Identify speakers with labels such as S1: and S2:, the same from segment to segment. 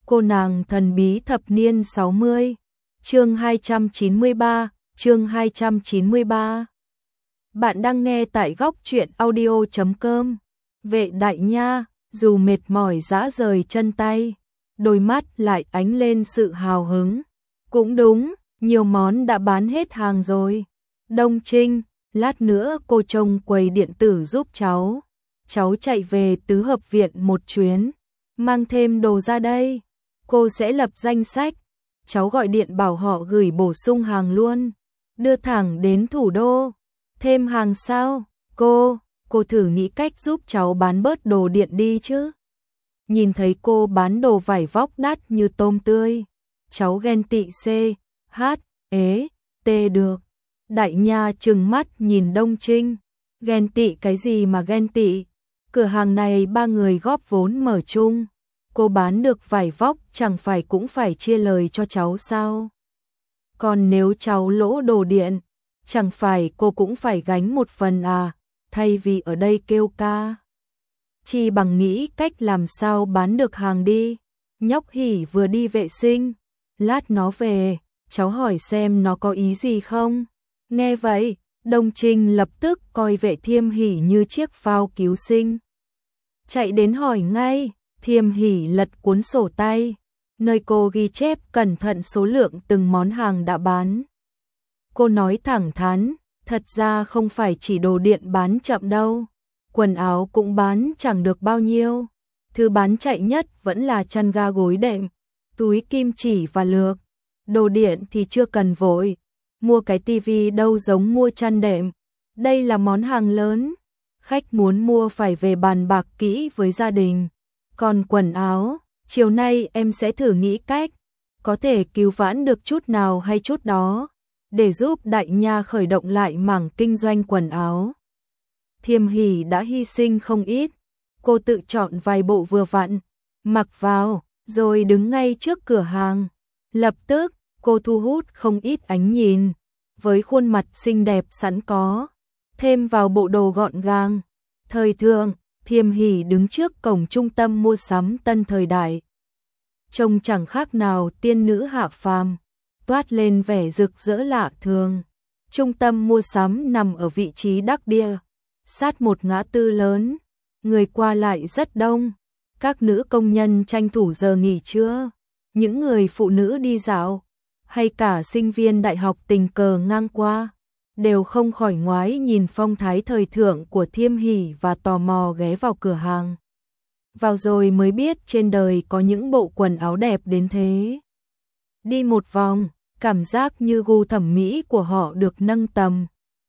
S1: Cô nàng thần bí thập niên 60, chương 293. Bạn đang nghe tại góc truyện audio.com. Vệ đại nha, dù mệt mỏi rã rời chân tay, đôi mắt lại ánh lên sự hào hứng. Cũng đúng, nhiều món đã bán hết hàng rồi. Đông Trinh, lát nữa cô trông quầy điện tử giúp cháu. Cháu chạy về tứ hợp viện một chuyến, mang thêm đồ ra đây. Cô sẽ lập danh sách, cháu gọi điện bảo họ gửi bổ sung hàng luôn, đưa thẳng đến thủ đô. Thêm hàng sao? Cô thử nghĩ cách giúp cháu bán bớt đồ điện đi chứ. Nhìn thấy cô bán đồ vải vóc đắt như tôm tươi, cháu ghen tị được. Đại nha trừng mắt nhìn Đông Trinh, ghen tị cái gì mà ghen tị? Cửa hàng này ba người góp vốn mở chung. Cô bán được vải vóc chẳng phải cũng phải chia lời cho cháu sao? Còn nếu cháu lỗ đồ điện, chẳng phải cô cũng phải gánh một phần à? Thay vì ở đây kêu ca, chi bằng nghĩ cách làm sao bán được hàng đi. Nhóc Hỉ vừa đi vệ sinh, lát nó về, cháu hỏi xem nó có ý gì không. Nghe vậy, Đông Trinh lập tức coi Vệ Thiêm Hỉ như chiếc phao cứu sinh, chạy đến hỏi ngay. Thiêm Hỉ lật cuốn sổ tay, nơi cô ghi chép cẩn thận số lượng từng món hàng đã bán. Cô nói thẳng thắn, thật ra không phải chỉ đồ điện bán chậm đâu, quần áo cũng bán chẳng được bao nhiêu. Thứ bán chạy nhất vẫn là chăn ga gối đệm, túi kim chỉ và lược. Đồ điện thì chưa cần vội, mua cái tivi đâu giống mua chăn đệm. Đây là món hàng lớn, khách muốn mua phải về bàn bạc kỹ với gia đình. Còn quần áo, chiều nay em sẽ thử nghĩ cách, có thể cứu vãn được chút nào hay chút đó, để giúp đại nha khởi động lại mảng kinh doanh quần áo. Thiêm Hỉ đã hy sinh không ít, cô tự chọn vài bộ vừa vặn, mặc vào, rồi đứng ngay trước cửa hàng. Lập tức, cô thu hút không ít ánh nhìn, với khuôn mặt xinh đẹp sẵn có, thêm vào bộ đồ gọn gàng, thời thượng. Thiêm Hỉ đứng trước cổng trung tâm mua sắm Tân Thời Đại, trông chẳng khác nào tiên nữ hạ phàm, toát lên vẻ rực rỡ lạ thường. Trung tâm mua sắm nằm ở vị trí đắc địa, sát một ngã tư lớn, người qua lại rất đông. Các nữ công nhân tranh thủ giờ nghỉ trưa, những người phụ nữ đi dạo, hay cả sinh viên đại học tình cờ ngang qua, đều không khỏi ngoái nhìn phong thái thời thượng của Thiêm Hỉ và tò mò ghé vào cửa hàng. Vào rồi mới biết trên đời có những bộ quần áo đẹp đến thế. Đi một vòng, cảm giác như gu thẩm mỹ của họ được nâng tầm.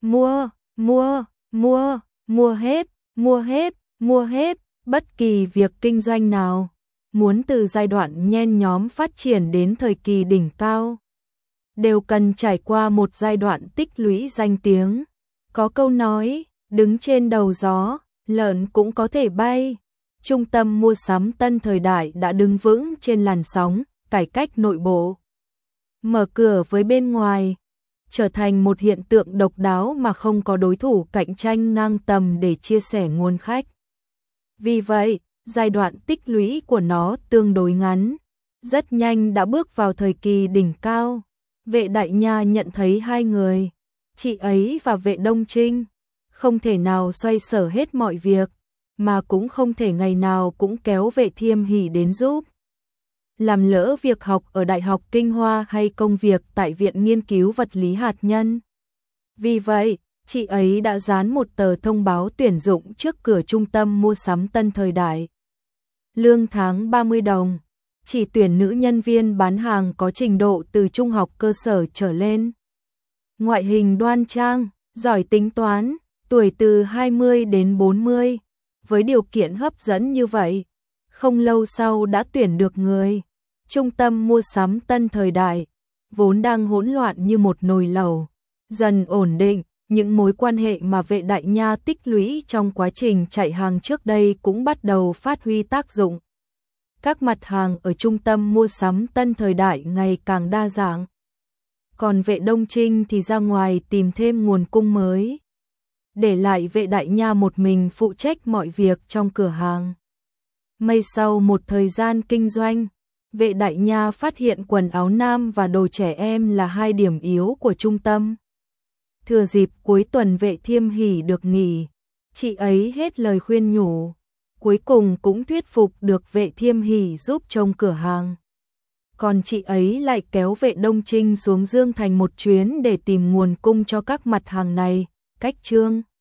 S1: Mua hết, bất kỳ việc kinh doanh nào, muốn từ giai đoạn nhen nhóm phát triển đến thời kỳ đỉnh cao, đều cần trải qua một giai đoạn tích lũy danh tiếng. Có câu nói, đứng trên đầu gió, lợn cũng có thể bay. Trung tâm mua sắm Tân Thời Đại đã đứng vững trên làn sóng cải cách nội bộ, mở cửa với bên ngoài, trở thành một hiện tượng độc đáo mà không có đối thủ cạnh tranh ngang tầm để chia sẻ nguồn khách. Vì vậy, giai đoạn tích lũy của nó tương đối ngắn, rất nhanh đã bước vào thời kỳ đỉnh cao. Vệ đại nha nhận thấy hai người, chị ấy và Vệ Đông Trinh, không thể nào xoay sở hết mọi việc, mà cũng không thể ngày nào cũng kéo Vệ Thiêm Hỉ đến giúp. Làm lỡ việc học ở Đại học Kinh Hoa hay công việc tại Viện Nghiên cứu Vật lý Hạt nhân. Vì vậy, chị ấy đã dán một tờ thông báo tuyển dụng trước cửa trung tâm mua sắm Tân Thời Đại. Lương tháng 30 đồng. Chỉ tuyển nữ nhân viên bán hàng có trình độ từ trung học cơ sở trở lên. Ngoại hình đoan trang, giỏi tính toán, tuổi từ 20 đến 40. Với điều kiện hấp dẫn như vậy, không lâu sau đã tuyển được người. Trung tâm mua sắm Tân Thời Đại, vốn đang hỗn loạn như một nồi lẩu, dần ổn định. Những mối quan hệ mà Vệ đại nha tích lũy trong quá trình chạy hàng trước đây cũng bắt đầu phát huy tác dụng. Các mặt hàng ở trung tâm mua sắm Tân Thời Đại ngày càng đa dạng. Còn Vệ Đông Trinh thì ra ngoài tìm thêm nguồn cung mới, để lại Vệ đại nha một mình phụ trách mọi việc trong cửa hàng. May sau một thời gian kinh doanh, Vệ Đại Nha phát hiện quần áo nam và đồ trẻ em là hai điểm yếu của trung tâm. Thừa dịp cuối tuần Vệ Thiêm Hỷ được nghỉ, chị ấy hết lời khuyên nhủ, cuối cùng cũng thuyết phục được Vệ Thiêm Hỷ giúp trông cửa hàng. Còn chị ấy lại kéo Vệ Đông Trinh xuống Dương Thành một chuyến để tìm nguồn cung cho các mặt hàng này, cách Trương